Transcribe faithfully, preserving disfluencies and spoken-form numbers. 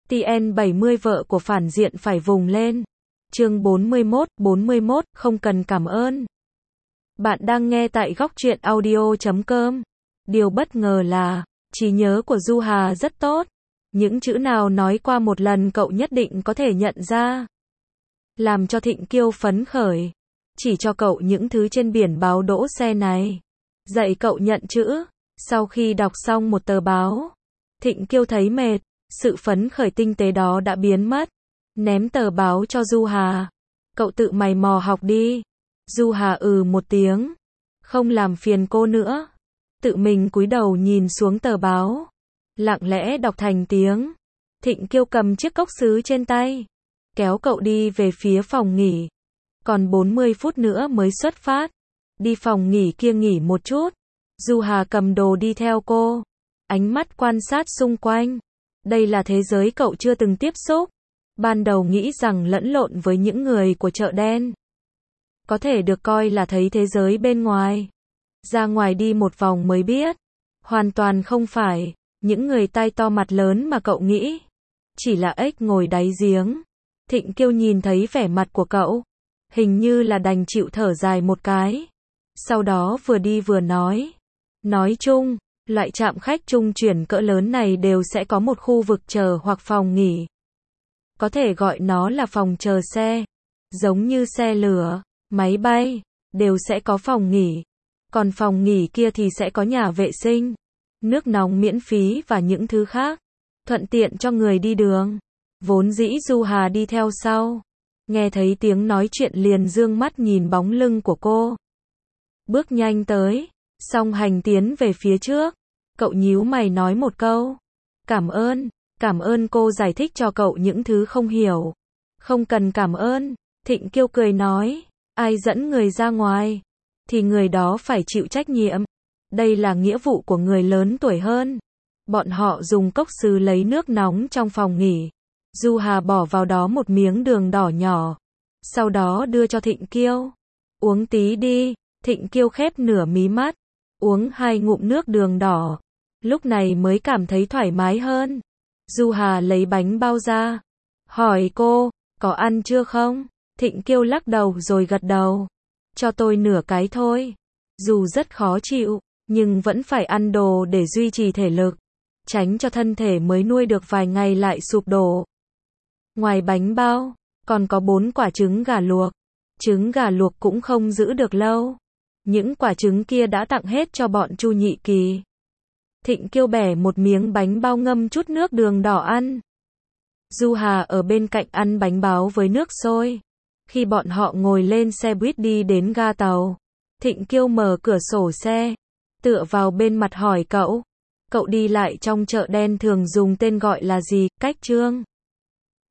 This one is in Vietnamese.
tê en bảy mươi vợ của phản diện phải vùng lên. Chương bốn mươi mốt, bốn mươi mốt, không cần cảm ơn. Bạn đang nghe tại góc truyện audio chấm com. Điều bất ngờ là, trí nhớ của Du Hà rất tốt. Những chữ nào nói qua một lần cậu nhất định có thể nhận ra. Làm cho Thịnh Kiêu phấn khởi. Chỉ cho cậu những thứ trên biển báo đỗ xe này. Dạy cậu nhận chữ. Sau khi đọc xong một tờ báo, Thịnh Kiêu thấy mệt. Sự phấn khởi tinh tế đó đã biến mất. Ném tờ báo cho Du Hà. Cậu tự mày mò học đi. Du Hà ừ một tiếng. Không làm phiền cô nữa. Tự mình cúi đầu nhìn xuống tờ báo. Lặng lẽ đọc thành tiếng. Thịnh Kiêu cầm chiếc cốc sứ trên tay. Kéo cậu đi về phía phòng nghỉ. Còn bốn mươi phút nữa mới xuất phát. Đi phòng nghỉ kia nghỉ một chút. Du Hà cầm đồ đi theo cô. Ánh mắt quan sát xung quanh. Đây là thế giới cậu chưa từng tiếp xúc. Ban đầu nghĩ rằng lẫn lộn với những người của chợ đen. Có thể được coi là thấy thế giới bên ngoài. Ra ngoài đi một vòng mới biết. Hoàn toàn không phải. Những người tai to mặt lớn mà cậu nghĩ. Chỉ là ếch ngồi đáy giếng. Thịnh Kiêu nhìn thấy vẻ mặt của cậu. Hình như là đành chịu thở dài một cái. Sau đó vừa đi vừa nói. Nói chung, loại trạm khách trung chuyển cỡ lớn này đều sẽ có một khu vực chờ hoặc phòng nghỉ. Có thể gọi nó là phòng chờ xe. Giống như xe lửa, máy bay, đều sẽ có phòng nghỉ. Còn phòng nghỉ kia thì sẽ có nhà vệ sinh, nước nóng miễn phí và những thứ khác. Thuận tiện cho người đi đường. Vốn dĩ Du Hà đi theo sau. Nghe thấy tiếng nói chuyện liền dương mắt nhìn bóng lưng của cô. Bước nhanh tới. Song hành tiến về phía trước. Cậu nhíu mày nói một câu. Cảm ơn. Cảm ơn cô giải thích cho cậu những thứ không hiểu. Không cần cảm ơn. Thịnh Kiêu cười nói. Ai dẫn người ra ngoài, thì người đó phải chịu trách nhiệm. Đây là nghĩa vụ của người lớn tuổi hơn. Bọn họ dùng cốc sứ lấy nước nóng trong phòng nghỉ. Du Hà bỏ vào đó một miếng đường đỏ nhỏ. Sau đó đưa cho Thịnh Kiêu. Uống tí đi. Thịnh Kiêu khép nửa mí mắt. Uống hai ngụm nước đường đỏ. Lúc này mới cảm thấy thoải mái hơn. Du Hà lấy bánh bao ra. Hỏi cô, có ăn chưa không? Thịnh Kiêu lắc đầu rồi gật đầu. Cho tôi nửa cái thôi. Dù rất khó chịu, nhưng vẫn phải ăn đồ để duy trì thể lực. Tránh cho thân thể mới nuôi được vài ngày lại sụp đổ. Ngoài bánh bao, còn có bốn quả trứng gà luộc. Trứng gà luộc cũng không giữ được lâu. Những quả trứng kia đã tặng hết cho bọn Chu Nhị Kỳ. Thịnh Kiêu bẻ một miếng bánh bao ngâm chút nước đường đỏ ăn. Du Hà ở bên cạnh ăn bánh bao với nước sôi. Khi bọn họ ngồi lên xe buýt đi đến ga tàu, Thịnh Kiêu mở cửa sổ xe, tựa vào bên mặt hỏi cậu. Cậu đi lại trong chợ đen thường dùng tên gọi là gì, Cách Trương?